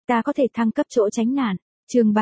ta có thể thăng cấp chỗ tránh nạn. Chương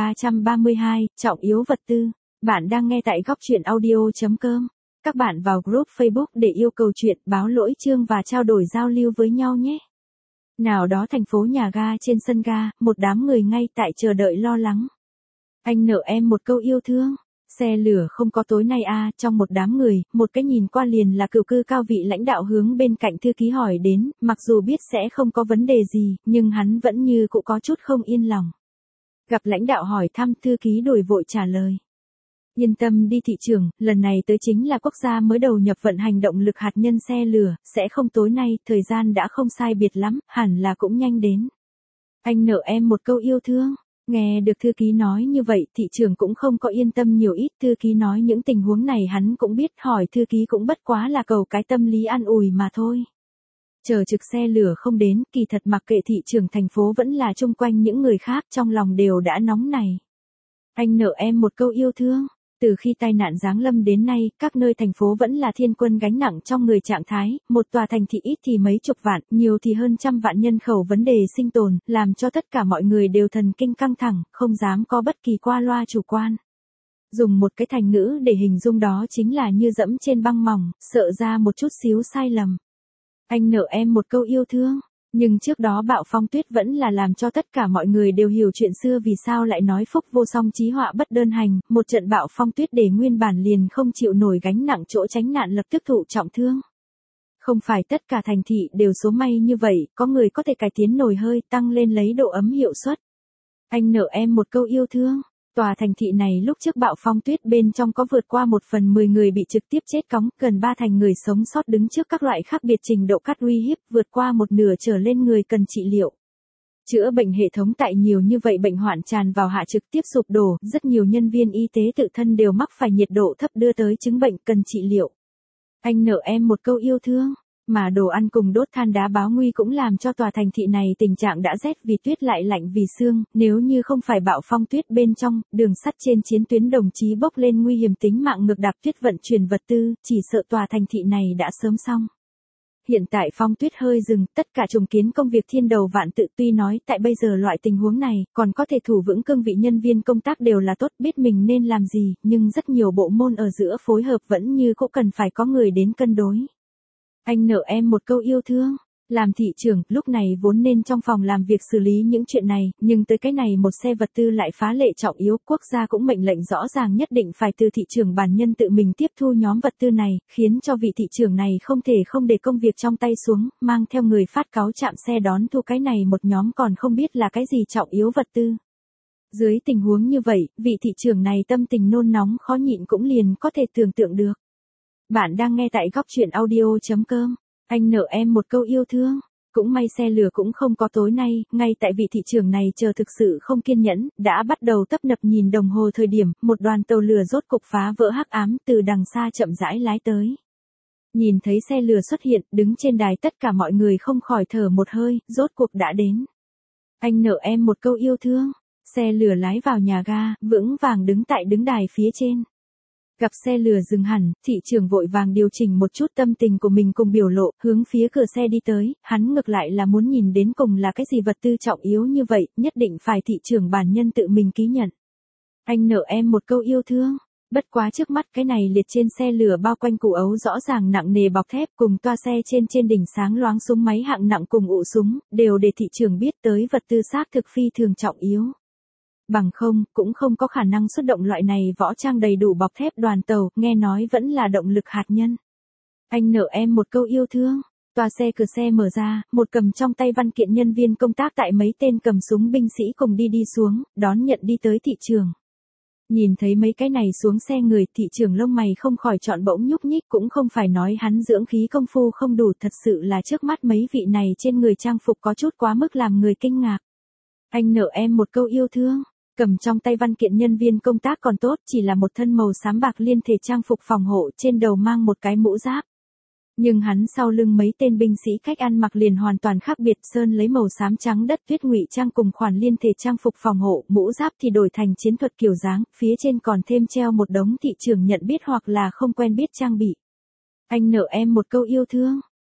332, trọng yếu vật tư. Bạn đang nghe tại góc truyện audio.com. Các bạn vào group Facebook để yêu cầu chuyện, báo lỗi chương và trao đổi giao lưu với nhau nhé. Nào đó thành phố nhà ga trên sân ga, một đám người ngay tại chờ đợi lo lắng. Anh nợ em một câu yêu thương. Xe lửa không có tối nay à, trong một đám người, một cái nhìn qua liền là cựu cư cao vị lãnh đạo hướng bên cạnh thư ký hỏi đến, mặc dù biết sẽ không có vấn đề gì, nhưng hắn vẫn như cũng có chút không yên lòng. Gặp lãnh đạo hỏi thăm, thư ký đổi vội trả lời. Yên tâm đi thị trưởng, lần này tới chính là quốc gia mới đầu nhập vận hành động lực hạt nhân xe lửa, sẽ không tối nay, thời gian đã không sai biệt lắm, hẳn là cũng nhanh đến. Anh nợ em một câu yêu thương. Nghe được thư ký nói như vậy, thị trưởng cũng không có yên tâm nhiều ít, thư ký nói những tình huống này hắn cũng biết, hỏi thư ký cũng bất quá là cầu cái tâm lý an ủi mà thôi. Chờ trực xe lửa không đến, kỳ thật mặc kệ thị trưởng thành phố vẫn là chung quanh những người khác, trong lòng đều đã nóng này. Anh nợ em một câu yêu thương. Từ khi tai nạn giáng lâm đến nay, các nơi thành phố vẫn là thiên quân gánh nặng trong người trạng thái, một tòa thành thị ít thì mấy chục vạn, nhiều thì hơn trăm vạn nhân khẩu vấn đề sinh tồn, làm cho tất cả mọi người đều thần kinh căng thẳng, không dám có bất kỳ qua loa chủ quan. Dùng một cái thành ngữ để hình dung đó chính là như dẫm trên băng mỏng, sợ ra một chút xíu sai lầm. Anh nợ em một câu yêu thương. Nhưng trước đó bạo phong tuyết vẫn là làm cho tất cả mọi người đều hiểu chuyện xưa vì sao lại nói phúc vô song chí họa bất đơn hành, một trận bạo phong tuyết để nguyên bản liền không chịu nổi gánh nặng chỗ tránh nạn lập tức thụ trọng thương. Không phải tất cả thành thị đều số may như vậy, có người có thể cải tiến nồi hơi, tăng lên lấy độ ấm hiệu suất. Anh nợ em một câu yêu thương. Tòa thành thị này lúc trước bạo phong tuyết bên trong có vượt qua 1/10 người bị trực tiếp chết cóng, gần 3 thành người sống sót đứng trước các loại khác biệt trình độ cắt uy hiếp, vượt qua 1/2 trở lên người cần trị liệu. Chữa bệnh hệ thống tại nhiều như vậy bệnh hoạn tràn vào hạ trực tiếp sụp đổ, rất nhiều nhân viên y tế tự thân đều mắc phải nhiệt độ thấp đưa tới chứng bệnh cần trị liệu. Anh nợ em một câu yêu thương. Mà đồ ăn cùng đốt than đá báo nguy cũng làm cho tòa thành thị này tình trạng đã rét vì tuyết lại lạnh vì sương, nếu như không phải bạo phong tuyết bên trong, đường sắt trên chiến tuyến đồng chí bốc lên nguy hiểm tính mạng ngược đạp tuyết vận chuyển vật tư, chỉ sợ tòa thành thị này đã sớm xong. Hiện tại phong tuyết hơi dừng, tất cả trùng kiến công việc thiên đầu vạn tự, tuy nói tại bây giờ loại tình huống này, còn có thể thủ vững cương vị nhân viên công tác đều là tốt, biết mình nên làm gì, nhưng rất nhiều bộ môn ở giữa phối hợp vẫn như cũng cần phải có người đến cân đối. Anh nợ em một câu yêu thương. Làm thị trưởng, lúc này vốn nên trong phòng làm việc xử lý những chuyện này, nhưng tới cái này một xe vật tư lại phá lệ trọng yếu, quốc gia cũng mệnh lệnh rõ ràng nhất định phải từ thị trưởng bản nhân tự mình tiếp thu nhóm vật tư này, khiến cho vị thị trưởng này không thể không để công việc trong tay xuống, mang theo người phát cáo chạm xe đón thu cái này một nhóm còn không biết là cái gì trọng yếu vật tư. Dưới tình huống như vậy, vị thị trưởng này tâm tình nôn nóng khó nhịn cũng liền có thể tưởng tượng được. Bạn đang nghe tại góc truyện audio.com. Anh nợ em một câu yêu thương. Cũng may xe lửa cũng không có tối nay, ngay tại vị thị trường này chờ thực sự không kiên nhẫn, đã bắt đầu tấp nập nhìn đồng hồ thời điểm, một đoàn tàu lửa rốt cục phá vỡ hắc ám từ đằng xa chậm rãi lái tới. Nhìn thấy xe lửa xuất hiện, đứng trên đài tất cả mọi người không khỏi thở một hơi, rốt cuộc đã đến. Anh nợ em một câu yêu thương. Xe lửa lái vào nhà ga, vững vàng đứng tại đứng đài phía trên. Gặp xe lửa dừng hẳn, thị trưởng vội vàng điều chỉnh một chút tâm tình của mình cùng biểu lộ, hướng phía cửa xe đi tới, hắn ngược lại là muốn nhìn đến cùng là cái gì vật tư trọng yếu như vậy, nhất định phải thị trưởng bản nhân tự mình ký nhận. Anh nợ em một câu yêu thương. Bất quá trước mắt cái này liệt trên xe lửa bao quanh củ ấu rõ ràng nặng nề bọc thép cùng toa xe trên đỉnh sáng loáng súng máy hạng nặng cùng ụ súng, đều để thị trưởng biết tới vật tư xác thực phi thường trọng yếu. Bằng không, cũng không có khả năng xuất động loại này võ trang đầy đủ bọc thép đoàn tàu, nghe nói vẫn là động lực hạt nhân. Anh nợ em một câu yêu thương. Toa xe cửa xe mở ra, một cầm trong tay văn kiện nhân viên công tác tại mấy tên cầm súng binh sĩ cùng đi xuống, đón nhận đi tới thị trường. Nhìn thấy mấy cái này xuống xe người, thị trường lông mày không khỏi chọn bỗng nhúc nhích, cũng không phải nói hắn dưỡng khí công phu không đủ, thật sự là trước mắt mấy vị này trên người trang phục có chút quá mức làm người kinh ngạc. Anh nợ em một câu yêu thương. Cầm trong tay văn kiện nhân viên công tác còn tốt, chỉ là một thân màu xám bạc liên thể trang phục phòng hộ, trên đầu mang một cái mũ giáp. Nhưng hắn sau lưng mấy tên binh sĩ cách ăn mặc liền hoàn toàn khác biệt, sơn lấy màu xám trắng đất tuyết ngụy trang cùng khoản liên thể trang phục phòng hộ, mũ giáp thì đổi thành chiến thuật kiểu dáng, phía trên còn thêm treo một đống thị trường nhận biết hoặc là không quen biết trang bị. Anh nợ em một câu yêu thương.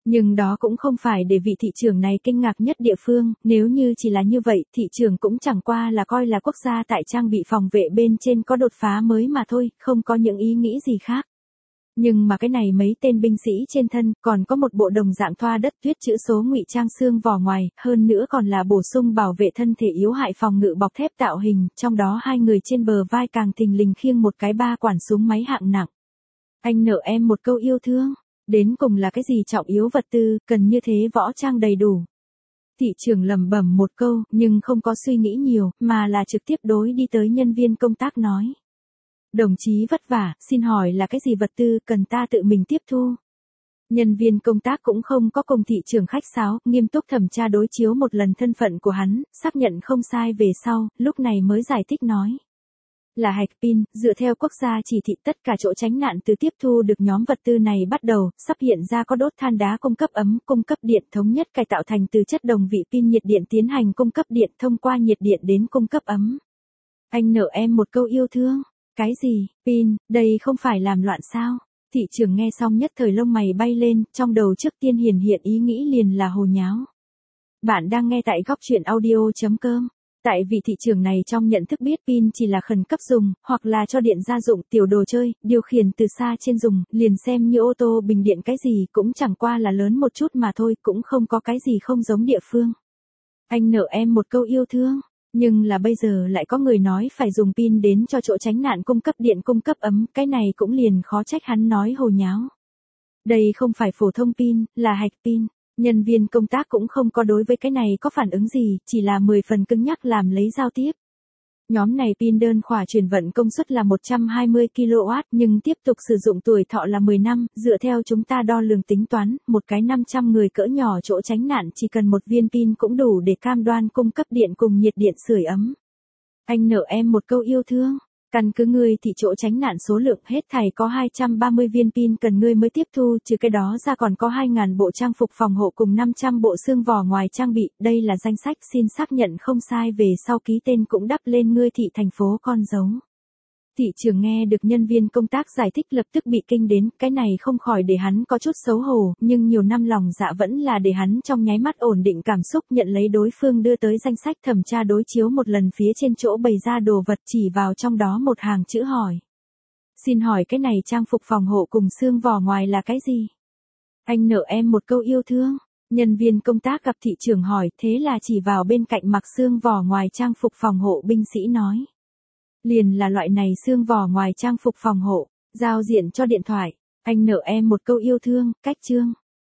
Nhưng đó cũng không phải để vị thị trưởng này kinh ngạc nhất địa phương, nếu như chỉ là như vậy, thị trưởng cũng chẳng qua là coi là quốc gia tại trang bị phòng vệ bên trên có đột phá mới mà thôi, không có những ý nghĩ gì khác. Nhưng mà cái này mấy tên binh sĩ trên thân, còn có một bộ đồng dạng thoa đất tuyết chữ số ngụy trang xương vỏ ngoài, hơn nữa còn là bổ sung bảo vệ thân thể yếu hại phòng ngự bọc thép tạo hình, trong đó hai người trên bờ vai càng thình lình khiêng một cái 3 quản súng máy hạng nặng. Anh nợ em một câu yêu thương, đến cùng là cái gì trọng yếu vật tư, cần như thế võ trang đầy đủ. Thị trưởng lẩm bẩm một câu, nhưng không có suy nghĩ nhiều, mà là trực tiếp đối đi tới nhân viên công tác nói. Đồng chí vất vả, xin hỏi là cái gì vật tư cần ta tự mình tiếp thu? Nhân viên công tác cũng không có cùng thị trưởng khách sáo, nghiêm túc thẩm tra đối chiếu một lần thân phận của hắn, xác nhận không sai về sau, lúc này mới giải thích nói. Là hạch pin, dựa theo quốc gia chỉ thị tất cả chỗ tránh nạn từ tiếp thu được nhóm vật tư này bắt đầu, sắp hiện ra có đốt than đá cung cấp ấm, cung cấp điện thống nhất cải tạo thành từ chất đồng vị pin nhiệt điện tiến hành cung cấp điện thông qua nhiệt điện đến cung cấp ấm. Anh nợ em một câu yêu thương. Cái gì, pin, đây không phải làm loạn sao? Thị trưởng nghe xong nhất thời lông mày bay lên, trong đầu trước tiên hiện ý nghĩ liền là hồ nháo. Bạn đang nghe tại góc truyện audio.com. Tại vì thị trường này trong nhận thức biết pin chỉ là khẩn cấp dùng, hoặc là cho điện gia dụng tiểu đồ chơi, điều khiển từ xa trên dùng, liền xem như ô tô bình điện cái gì cũng chẳng qua là lớn một chút mà thôi, cũng không có cái gì không giống địa phương. Anh nợ em một câu yêu thương. Nhưng là bây giờ lại có người nói phải dùng pin đến cho chỗ tránh nạn cung cấp điện cung cấp ấm, cái này cũng liền khó trách hắn nói hồ nháo. Đây không phải phổ thông pin, là hạch pin. Nhân viên công tác cũng không có đối với cái này có phản ứng gì, chỉ là 10 phần cứng nhắc làm lấy giao tiếp. Nhóm này pin đơn khỏa truyền vận công suất là 120 kW nhưng tiếp tục sử dụng tuổi thọ là 10 năm, dựa theo chúng ta đo lường tính toán, một cái 500 người cỡ nhỏ chỗ tránh nạn chỉ cần một viên pin cũng đủ để cam đoan cung cấp điện cùng nhiệt điện sưởi ấm. Anh nợ em một câu yêu thương. Căn cứ ngươi thì chỗ tránh nạn số lượng hết thảy có 230 viên pin cần ngươi mới tiếp thu, trừ cái đó ra còn có 2.000 bộ trang phục phòng hộ cùng 500 bộ xương vỏ ngoài trang bị, đây là danh sách xin xác nhận không sai về sau ký tên cũng đắp lên ngươi thị thành phố con dấu. Thị trưởng nghe được nhân viên công tác giải thích lập tức bị kinh đến, cái này không khỏi để hắn có chút xấu hổ, nhưng nhiều năm lòng dạ vẫn là để hắn trong nháy mắt ổn định cảm xúc nhận lấy đối phương đưa tới danh sách thẩm tra đối chiếu một lần phía trên chỗ bày ra đồ vật chỉ vào trong đó một hàng chữ hỏi. Xin hỏi cái này trang phục phòng hộ cùng xương vỏ ngoài là cái gì? Anh nợ em một câu yêu thương. Nhân viên công tác gặp thị trưởng hỏi thế là chỉ vào bên cạnh mặc xương vỏ ngoài trang phục phòng hộ binh sĩ nói. Liền là loại này xương vỏ ngoài trang phục phòng hộ, giao diện cho điện thoại, anh nợ em một câu yêu thương, cách chương.